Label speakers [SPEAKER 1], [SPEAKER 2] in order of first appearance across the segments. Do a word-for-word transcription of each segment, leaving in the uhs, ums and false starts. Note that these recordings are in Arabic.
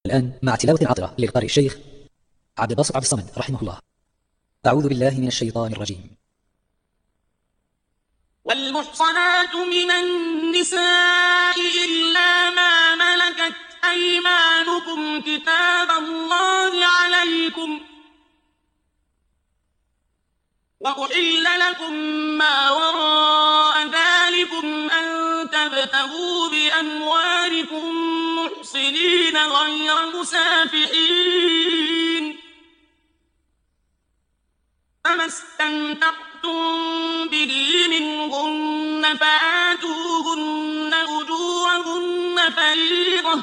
[SPEAKER 1] الآن مع تلاوة عطرة للقارئ الشيخ عبد الباسط عبد الصمد رحمه الله. أعوذ بالله من الشيطان الرجيم.
[SPEAKER 2] والمحصنات من النساء إلا ما ملكت أيمانكم كتاب الله عليكم، وأحل لكم ما وراء ذلكم أن تبتغوا بأموالكم محصنين غير مسافحين، فما استمتعتم به منهن فآتوهن أجورهن فريضة،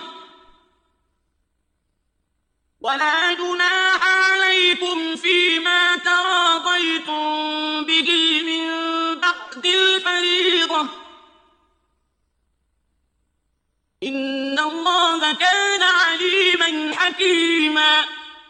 [SPEAKER 2] ولا جناح عليكم فيما تراضيتم به من بعد الفريضة، إن الله كان عليما حكيما.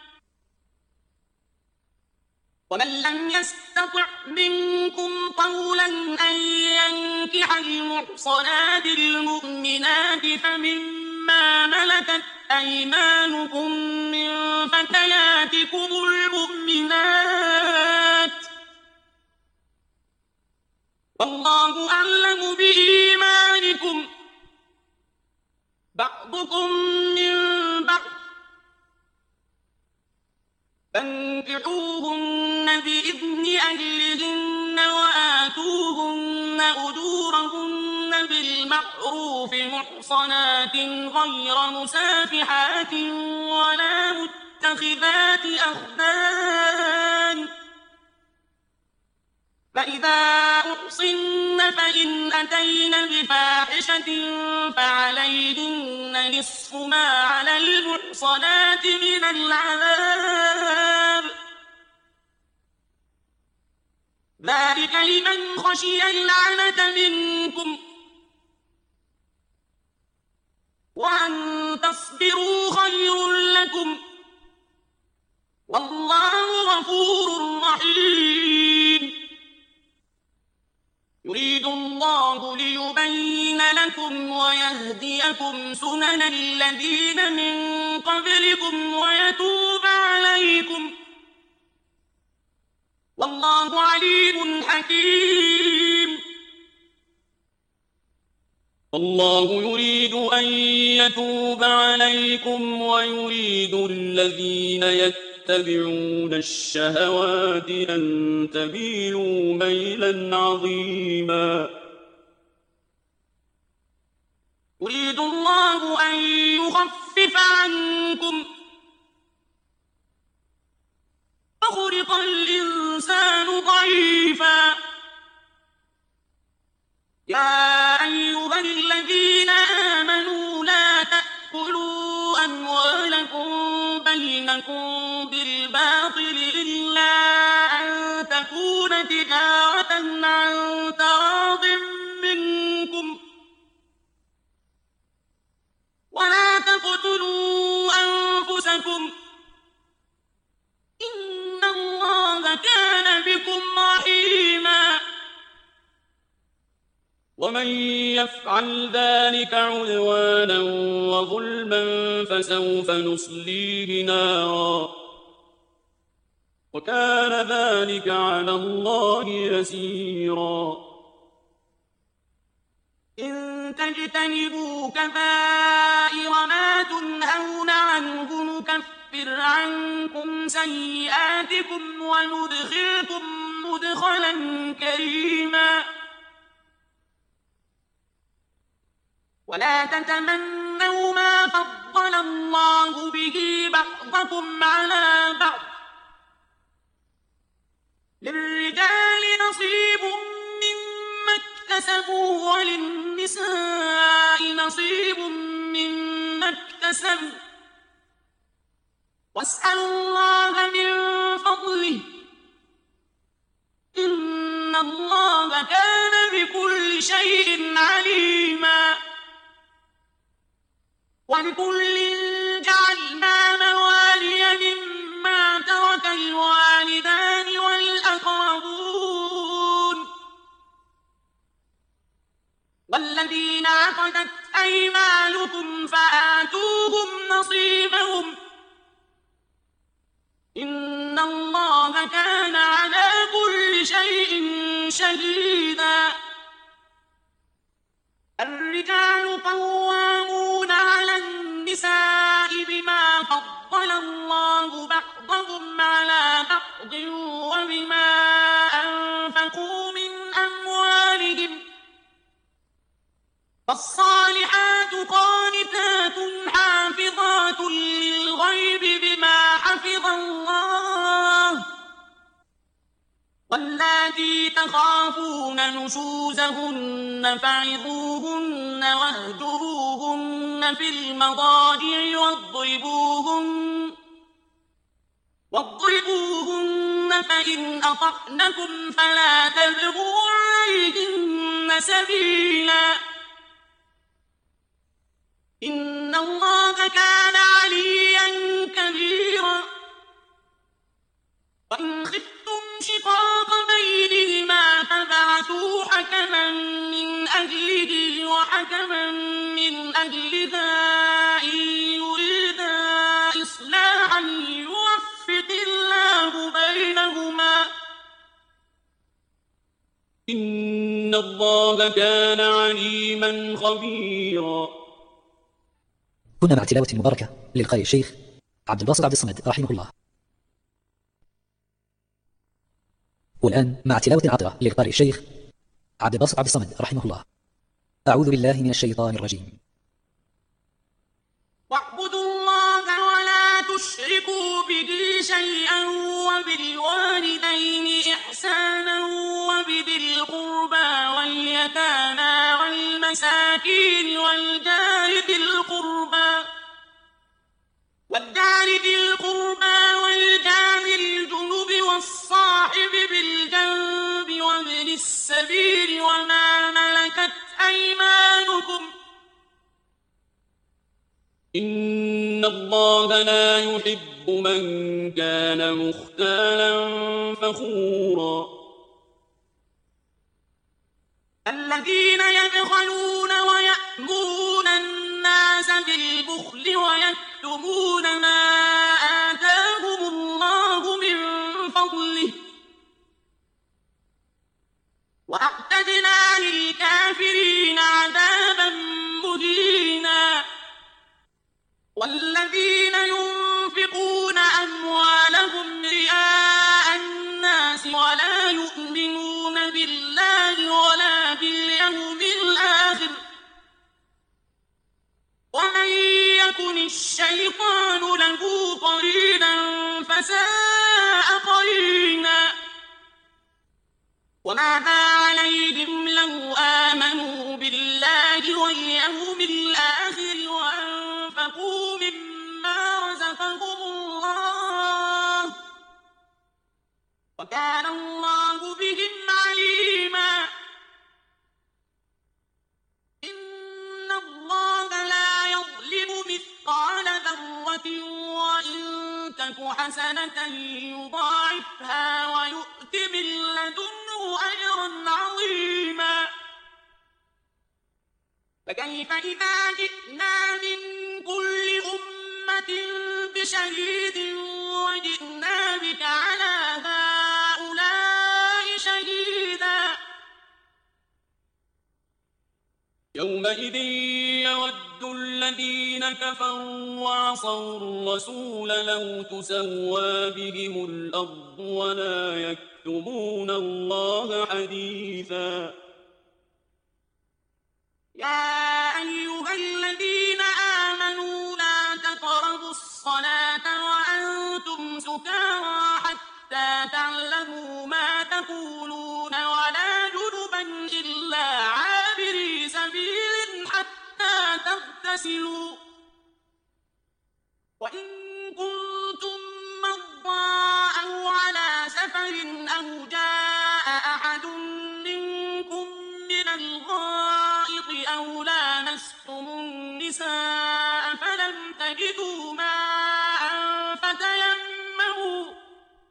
[SPEAKER 2] ومن لم يستطع منكم طولا أن ينكح المحصنات المؤمنات فمما ملكت أيمانكم من فتياتكم المؤمنات، والله أعلم بإيمانكم، بعضكم من بعض، فانكحوهن بإذن أهلهن وآتوهن أجورهن بالمعروف محصنات غير مسافحات ولا متخذات أخدان، فإذا أحصن فإن أتين بفاحشة فعليهن نصف ما على المحصنات من العذاب، ذلك لمن خشي العنة منكم، وأن تصبروا خير لكم، والله غفور رحيم. يريد الله ليبين لكم ويهديكم سنن الذين من قبلكم ويتوب عليكم، والله عليم حكيم. الله يريد أن يتوب عليكم ويريد الذين يتبعون الشهوات أن تميلوا ميلا عظيما. يريد الله أن يخفف عنكم، وخلق الإنسان ضعيفا. يا أيها الذين آمنوا لا تأكلوا أموالكم بينكم بالباطل إلا أن تكون تجارة عن تراض منكم، ولا تقتلوا أنفسكم، إن الله كان بكم رحيما. ومن يفعل ذلك عدوانا وظلما فسوف نصليه نارا، وكان ذلك على الله يسيرا. إن تجتنبوا كبائر ما تنهون عنه نكفر عنكم سيئاتكم وندخلكم مدخلا كريما. ولا تتمنوا ما فضل الله به بعضكم على بعض، للرجال نصيب مما اكتسبوا وللنساء نصيب مما اكتسبن، واسألوا الله من فضله، إن الله كان بكل شيء عليما. ولكل جعلنا موالي مما ترك الوالدان والأقربون والذين عقدت أيمانكم فآتوهم نصيبا بينهم إن الله كان على كل شيء شهيدا. الرجال قوامون على النساء بما فضل الله بعضهم على بعض وبما أنفقوا من أموالهم. فالصالحات قانتات حافظات للغيب بما حفظ الله. واللاتي تخافون نشوزهن فعظوهن واهجروهن في المضاجع واضربوهن واضربوهن فإن أطعنكم فلا تبغوا عليهن سبيلا إن الله كان عليا كبيرا. وإن خفتم شقاق بينهما فبعثوا حكما من أهله وحكما من أهلها إن يريدا إصلاحا يوفق الله بينهما إن الله كان عليما خبيرا.
[SPEAKER 1] كنا مع تلاوة مباركة للقارئ الشيخ عبد الباسط عبد الصمد رحمه الله. والآن مع تلاوة عطرة للقارئ الشيخ عبد الباسط عبد الصمد رحمه الله. أعوذ بالله من الشيطان الرجيم.
[SPEAKER 2] واعبدوا الله ولا تشركوا به شيئا وبالوالدين إحسانا وبذي القربى واليتامى والمساكين والجار ذي القربى والجار ذي القربى والجار الجنب والصاحب بالجنب وابن السبيل وما ملكت أيمانكم إن الله لا يحب من كان مختالا فخورا. الذين يبخلون ويأمرون الناس بالبخل ويكتمون ما آتاهم الله من فضله وأعتدنا للكافرين عذابا مهينا. والذين ينفقون أموالهم رئاء الناس ولا يؤمنون بالله ولا باليوم الآخر ومن يكن الشيطان له قرينا فساء قرينا. وماذا عليهم لو آمنوا بالله واليوم الآخر وأنفقوا مما رزقهم الله وكان الله بهم عليما. إن الله لا يظلم مثقال ذرة وإن تك حسنة يضاعفها ويؤت من لدنه أجرا عظيما. فكيف إذا جئنا من كل أمة بشهيد وجئنا بك على هؤلاء شهيدا. يومئذ يود الذين كفروا وعصوا الرسول لو تسوى بهم الأرض ولا يكتمون الله حديثا. يا أيها الذين آمنوا لا تقربوا الصلاة وأنتم سكارى حتى تعلموا ما تقولون ولا جنبا إلا عابري سبيل حتى تغتسلوا وإن كنتم مرضى أو على سفر أو جاء أحد منكم من الغائط أو لامستم النساء فلم تجدوا ماء فتيمموا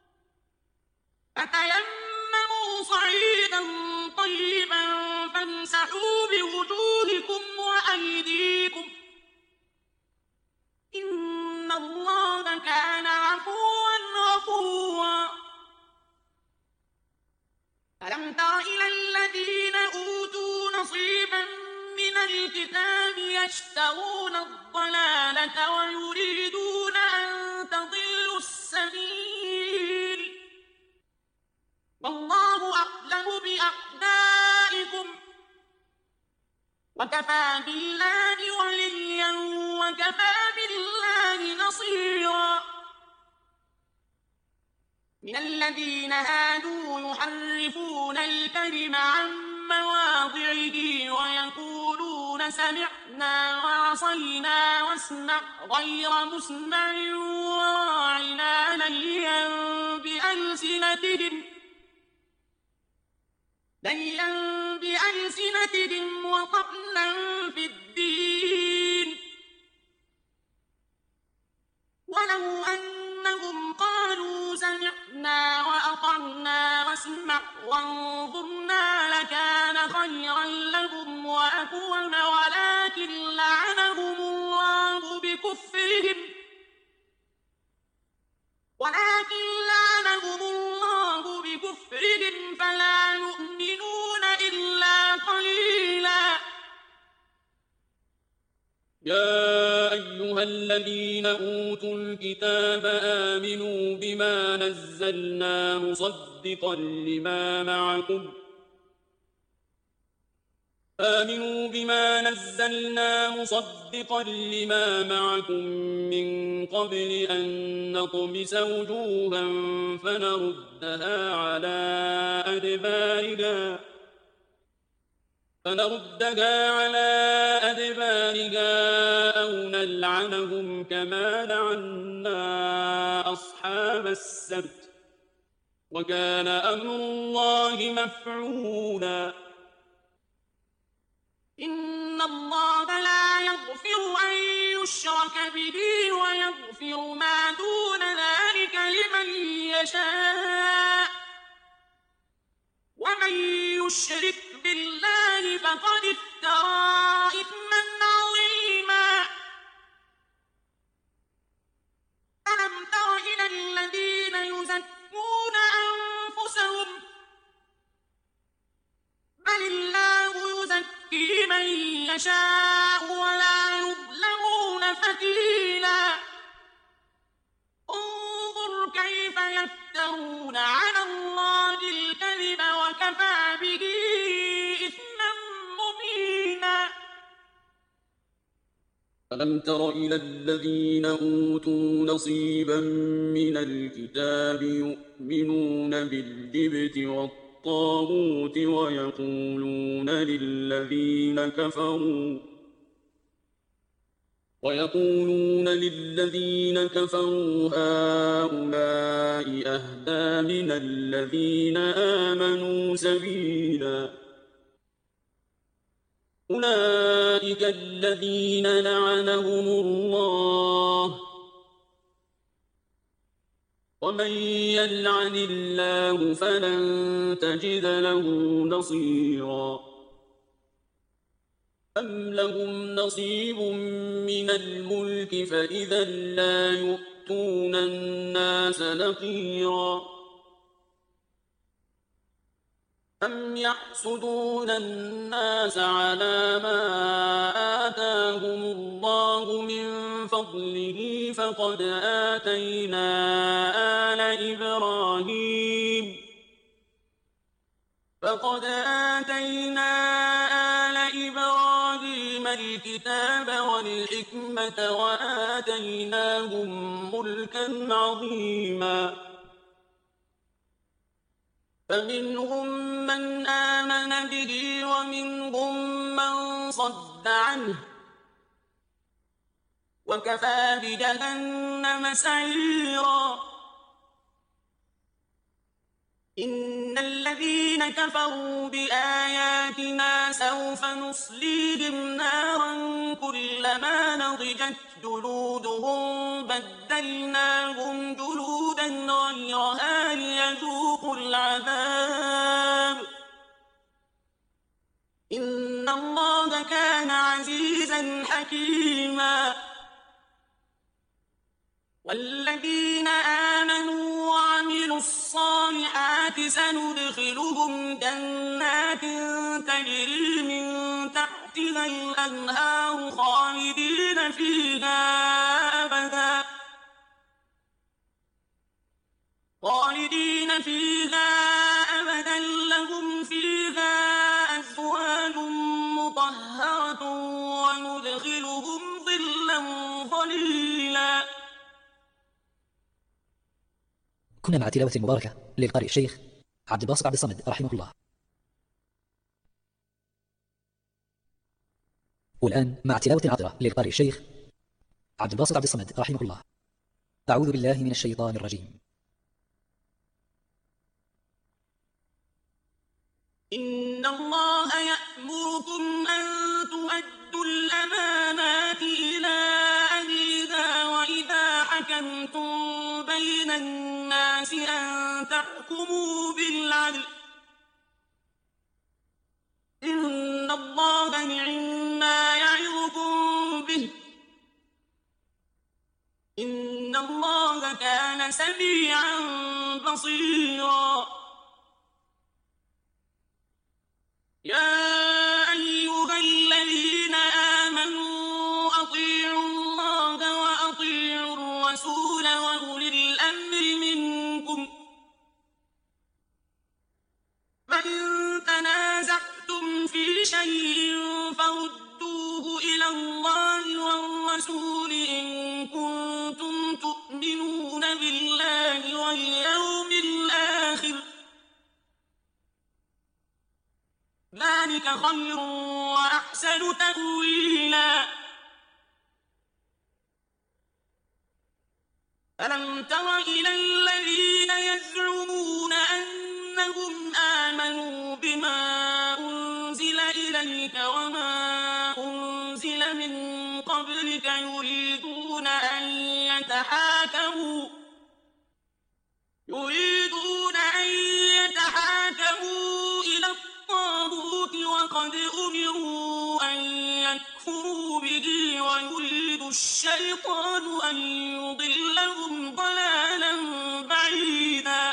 [SPEAKER 2] فتيمموا صعيدا طيبا فامسحوا بوجوهكم وأيديكم إن الكتاب يشترون الضلالة ويريدون أن تضلوا السبيل والله أعلم بأعدائكم وكفى بالله وليا وكفى بالله نصيرا من الذين هادوا يحرفون الكلم عن مواضعه ويقولون سمعنا وعصينا واسمع غير مسمع وراعنا ليا بألسنتهم ليا بألسنتهم وطعنا في الدين ولو أنهم قالوا سمعنا وأطعنا واسمع وانظرنا لكان خيرا لهم وأقوم ولكن لعنهم الله بكفرهم ولكن لعنهم الله بكفرهم فلا يؤمنون إلا قليلا
[SPEAKER 3] يا أيها الذين أوتوا الكتاب آمنوا بما نزلنا مصدقا لما معكم آمنوا بما نزلنا مصدقا لما معكم من قبل أن نطمس وجوها فنردها على أدبارها فنردها على أدبارها أو نلعنهم كما لعنا أصحاب السبت وكان أمر الله مفعولا
[SPEAKER 2] إن الله لا يغفر أن يشرك به ويغفر ما دون ذلك لمن يشاء ومن يشرك بالله فقد افترى إثما عظيما ألم تر إلى الذين يزكون أنفسهم بل الله يزكي من يشاء ولا يظلمون فتيلا انظر كيف يفترون على الله الكذب وكفى به إثما مبينا
[SPEAKER 3] ألم تر إلى الذين أوتوا نصيبا من الكتاب يؤمنون بالجبت والطاغوت ويقولون للذين كفروا ويقولون للذين كفروا هؤلاء أهدى من الذين آمنوا سبيلا أولئك الذين لعنهم الله ومن يلعن الله فلن تجد له نصيرا أم لهم نصيب من الملك فإذا لا يؤتون الناس نقيرا أم يحسدون الناس على ما آتاهم الله من فضله فقد آتينا آل إبراهيم فقد آتينا آل إبراهيم الكتاب والحكمة وآتيناهم ملكا عظيما فمنهم من آمن به ومنهم من صد عنه وكفى بجهنم سعيرا إن الذين كفروا بآياتنا سوف نصليهم نارا كلما نضجت جلودهم بدلناهم جلودا غيرها ليذوقوا العذاب إن الله كان عزيزا حكيما والذين آمنوا وعملوا الصالحات سندخلهم جنات تجري من تحتها فيها الأنهار خالدين فيها أبدا خالدين فيها أبدا لهم فيها أزواج مطهرة وندخلهم ظلا ظليلا.
[SPEAKER 1] كنا مع تلاوة مباركة للقارئ الشيخ عبد الباسط عبد الصمد رحمه الله. والآن مع تلاوة عطرة للقارئ الشيخ عبد الباسط عبد الصمد رحمه الله. أعوذ بالله من الشيطان الرجيم.
[SPEAKER 3] إن الله يأمركم أن تؤدوا الأمانات إلى أهلها وإذا حكمتم بين الناس أن تحكموا بالعدل إن الله نعما يعظكم به إن الله كان سميعا بصيرا. يا أيها الذين آمنوا أطيعوا الله وأطيعوا الرسول وأولي الأمر منكم فإن تنازعتم في شيء فردوه إلى الله والرسول إن كنتم تؤمنون بالله واليوم الآخر ذلك خير وأحسن تأويلا. ألم تر إلى الذين يزعمون أنهم آمنوا بما أنزل إليك وما أنزل من قبلك يريدون أن يتحاكموا يريدون أن يتحاكموا إلى الطاغوت وقد أمروا أن يكفروا به ويريد الشيطان أن يضلهم ضلالا بعيدا.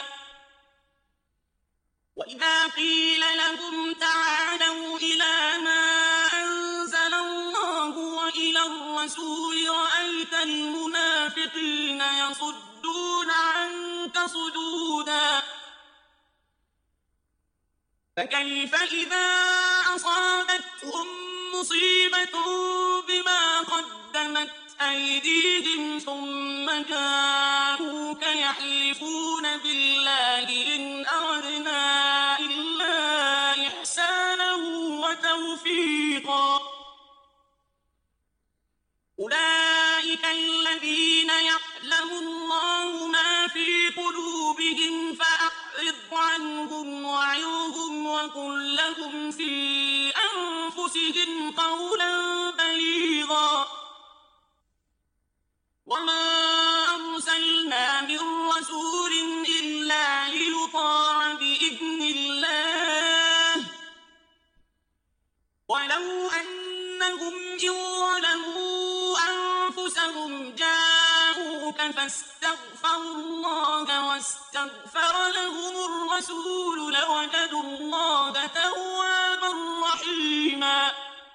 [SPEAKER 3] وإذا قيل لهم تعالوا إلى ما أنزل الله وإلى الرسول رأيت المنافقين يصدون عنك صدودا. فكيف إذا أصابتهم مصيبة بما قدمت أيديهم ثم جاءوك يحلفون بالله إن أردنا إلا إحسانا وتوفيقا. أولئك الذين يعلم الله ما في قلوبهم فأعرض عنهم وعظهم وقل لهم في أنفسهم قولا بليغا. وما أرسلنا من رسول إلا ليطاع بإذن الله ولو أنهم إن ظلموا أنفسهم جاءوك فاستغفروا الله واستغفر لهم الرسول لوجدوا الله توابا رحيما.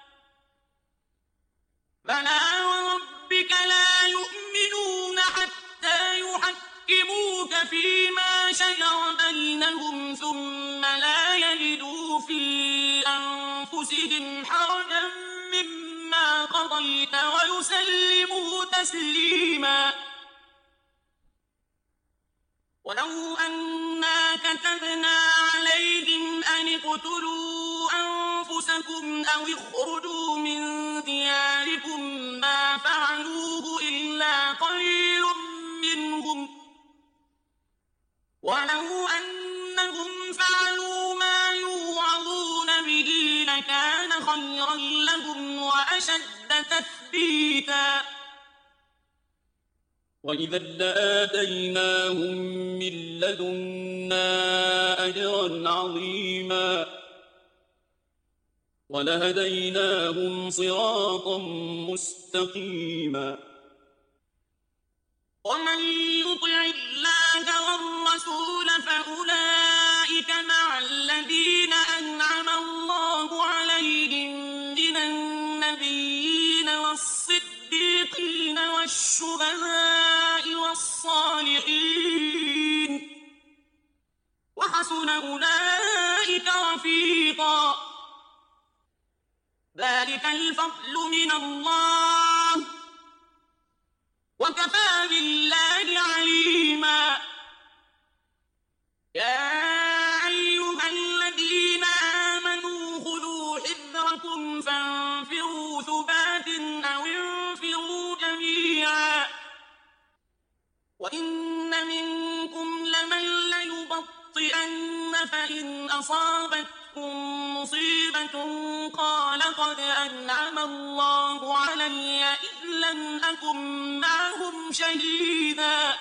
[SPEAKER 3] بلى وربك لا يؤمنون حتى يحكموك فيما شجر بينهم ثم لا يجدوا في أنفسهم حرجا مما قضيت ويسلموا تسليما. ولو أنا كتبنا عليهم أن اقتلوا أنفسكم أو اخرجوا من دياركم ما فعلوه إلا قليل منهم ولو أنهم فعلوا ما يوعظون به لكان خيرا لهم وأشد تثبيتا.
[SPEAKER 2] وإذا لآتيناهم من لدنا أجرا عظيما ولهديناهم صراطا مستقيما.
[SPEAKER 3] ومن يطع الله والرسول فأولئك مع الذين أنعم الله عليهم من الشهداء والصالحين وحسن أولئك رفيقا ذلك الفضل من الله وكفى بالله عليما يا أيها الذين آمنوا خذوا حذركم فانفروا ثبات أو انفروا جميعا وإن منكم لمن ليبطئن فإن أصابتكم مصيبة قال قد أنعم الله علي إذ لم أكن معهم شهيدا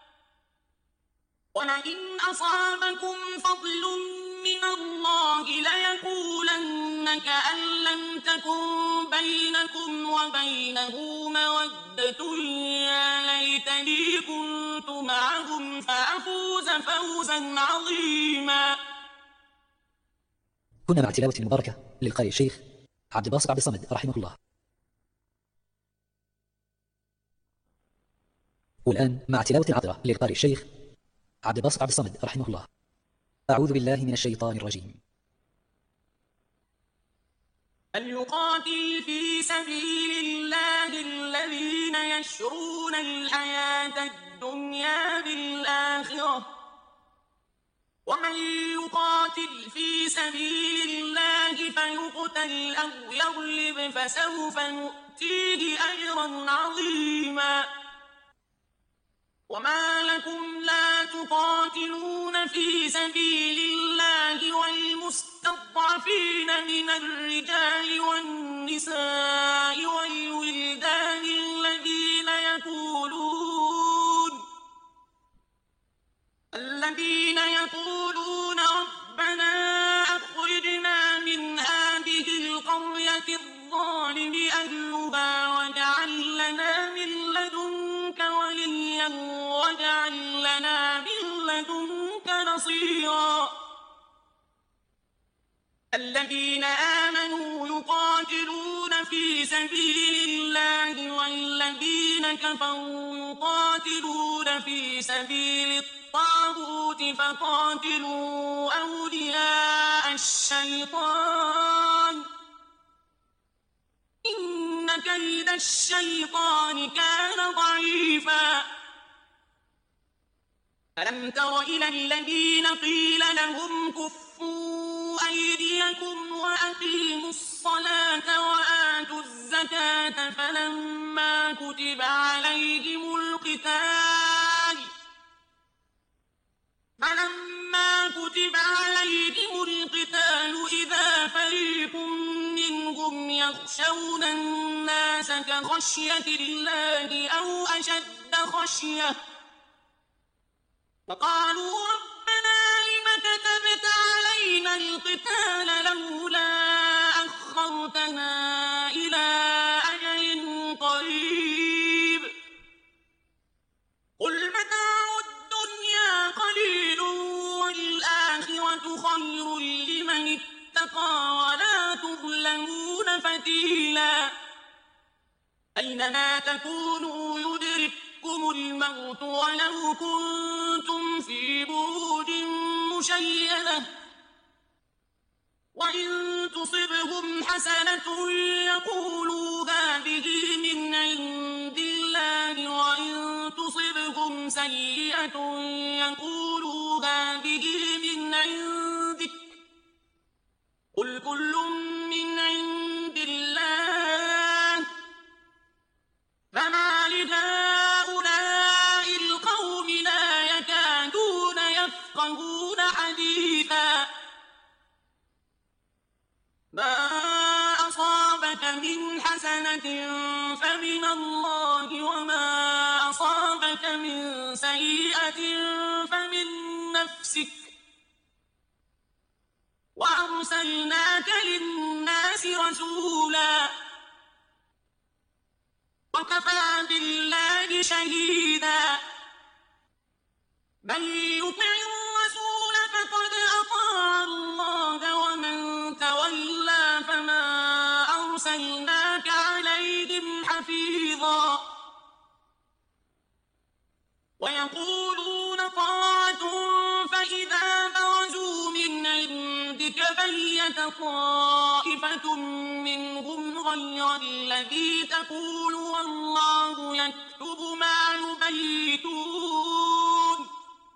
[SPEAKER 3] ولئن أصابكم فضل من الله ليقولن كأن لم تكن بينكم وبينه مودة يا ليتني كنت معهم فأفوز فوزا عظيما.
[SPEAKER 1] كنا مع تلاوة مباركة للقارئ الشيخ عبد الباسط عبد الصمد رحمه الله. والآن مع تلاوة عطرة للقارئ الشيخ عبد الباسط عبد الصمد رحمه الله. أعوذ بالله من الشيطان الرجيم.
[SPEAKER 3] فليقاتل في سبيل الله الذين يشرون الحياة الدنيا بالآخرة ومن يقاتل في سبيل الله فيقتل أو يغلب فسوف نؤتيه أجرا عظيما. وما لكم لا تقاتلون في سبيل الله والمستضعفين من الرجال والنساء والولدان الذين يقولون الذين يقولون ربنا أخرجنا من هذه القرية الظالم أهلها واجعل لنا من لدنك وليا واجعل لنا من لدنك نصيرا. الذين آمنوا يقاتلون في سبيل الله والذين كفروا يقاتلون في سبيل الطاغوت فقاتلوا أولياء الشيطان إن كيد الشيطان كان ضعيفا. ألم تر إلى الذين قيل لهم كفوا أيديكم وأقيموا الصلاة وآتوا الزكاة فلما كتب عليهم القتال فلما كتب عليهم القتال إذا فريق منهم يخشون الناس كخشية الله أو أشد خشية فقالوا ربنا لم كتبت علينا القتال لولا أخرتنا إلى أجل قريب قل متاع الدنيا قليل والآخرة خير لمن اتقى ولا تظلمون فتيلا. أينما تكونوا يدرككم الموت ولو كنتم في بروج مشيدة وإن تصبهم حسنة يقولوا هذه من عند الله وإن تصبهم سيئة يقولوا هذه من عندك قل كل من عند الله فما لهؤلاء القوم لا يكادون يفقهون حديثا. ما أصابك من حسنة فمن الله وما أصابك من سيئة فمن نفسك وأرسلناك للناس رسولا وكفى بالله شهيدا. من يطع الرسول فقد أطاع الله ومن تولى فما أرسلناك عليهم حفيظا. ويقولون طاعة فإذا برزوا من عندك بيت طائفة منهم غير الذي تقول والله يكتب ما يبيتون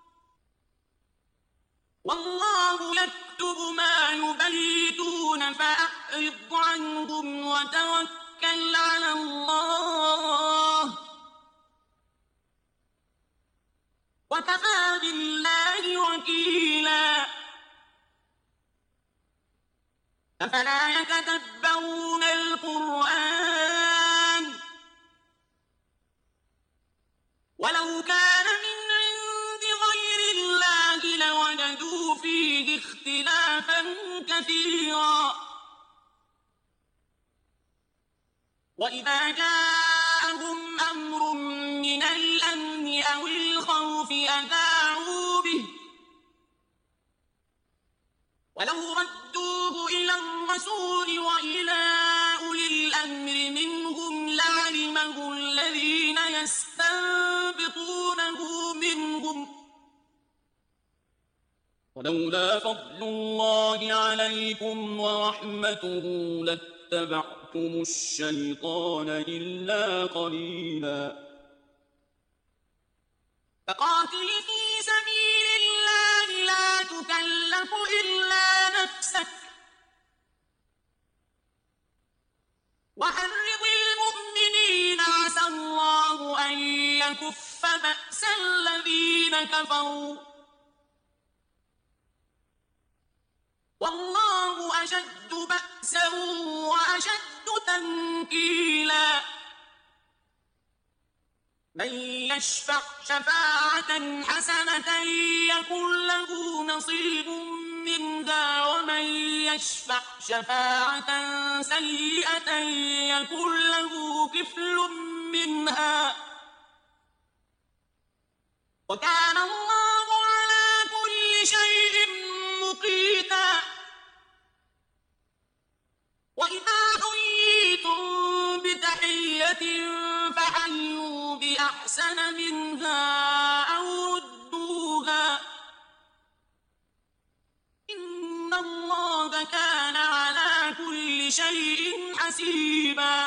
[SPEAKER 3] والله يكتب ما يبيتون فأعرض عنهم وتوكل على الله وكفى بالله وكيلا أفلا يتدبرون القرآن ولو كان من عند غير الله لوجدوا فيه اختلافا كثيرا وإذا جاءهم أمر من الأمن أو الخوف أذاعوا به ولو ردوه إلى الرسول وإلى أولي الأمر منهم لعلمه الذين يستنبطونه منهم
[SPEAKER 2] ولولا فضل الله عليكم ورحمته لاتبعتم الشيطان إلا قليلا
[SPEAKER 3] فقاتل في سبيل الله لا تكلف إلا نفسك وحرض المؤمنين عسى الله أن يكف بأس الذين كفروا والله أشد بأسا وأشد تنكيلا من يشفع شفاعة حسنة يكن له نصيب منها ومن يشفع شفاعة سيئة يكن له كفل منها وكان الله على كل شيء مقيتا وإذا حييتم بتحية فحيوا بأحسن منها أو ردوها إن الله كان على كل شيء حسيبا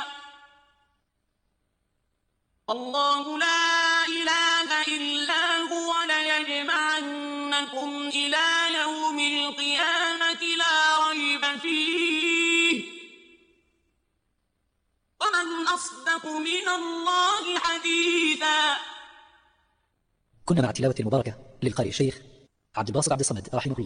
[SPEAKER 3] الله لا إله إلا هو ليجمعنكم إلى يوم القيامة لا ريب فيه ومن أصدق من الله حديثا.
[SPEAKER 1] كنا مع تلاوة المباركة للقارئ الشيخ عبد الباسط عبد الصمد رحمه الله.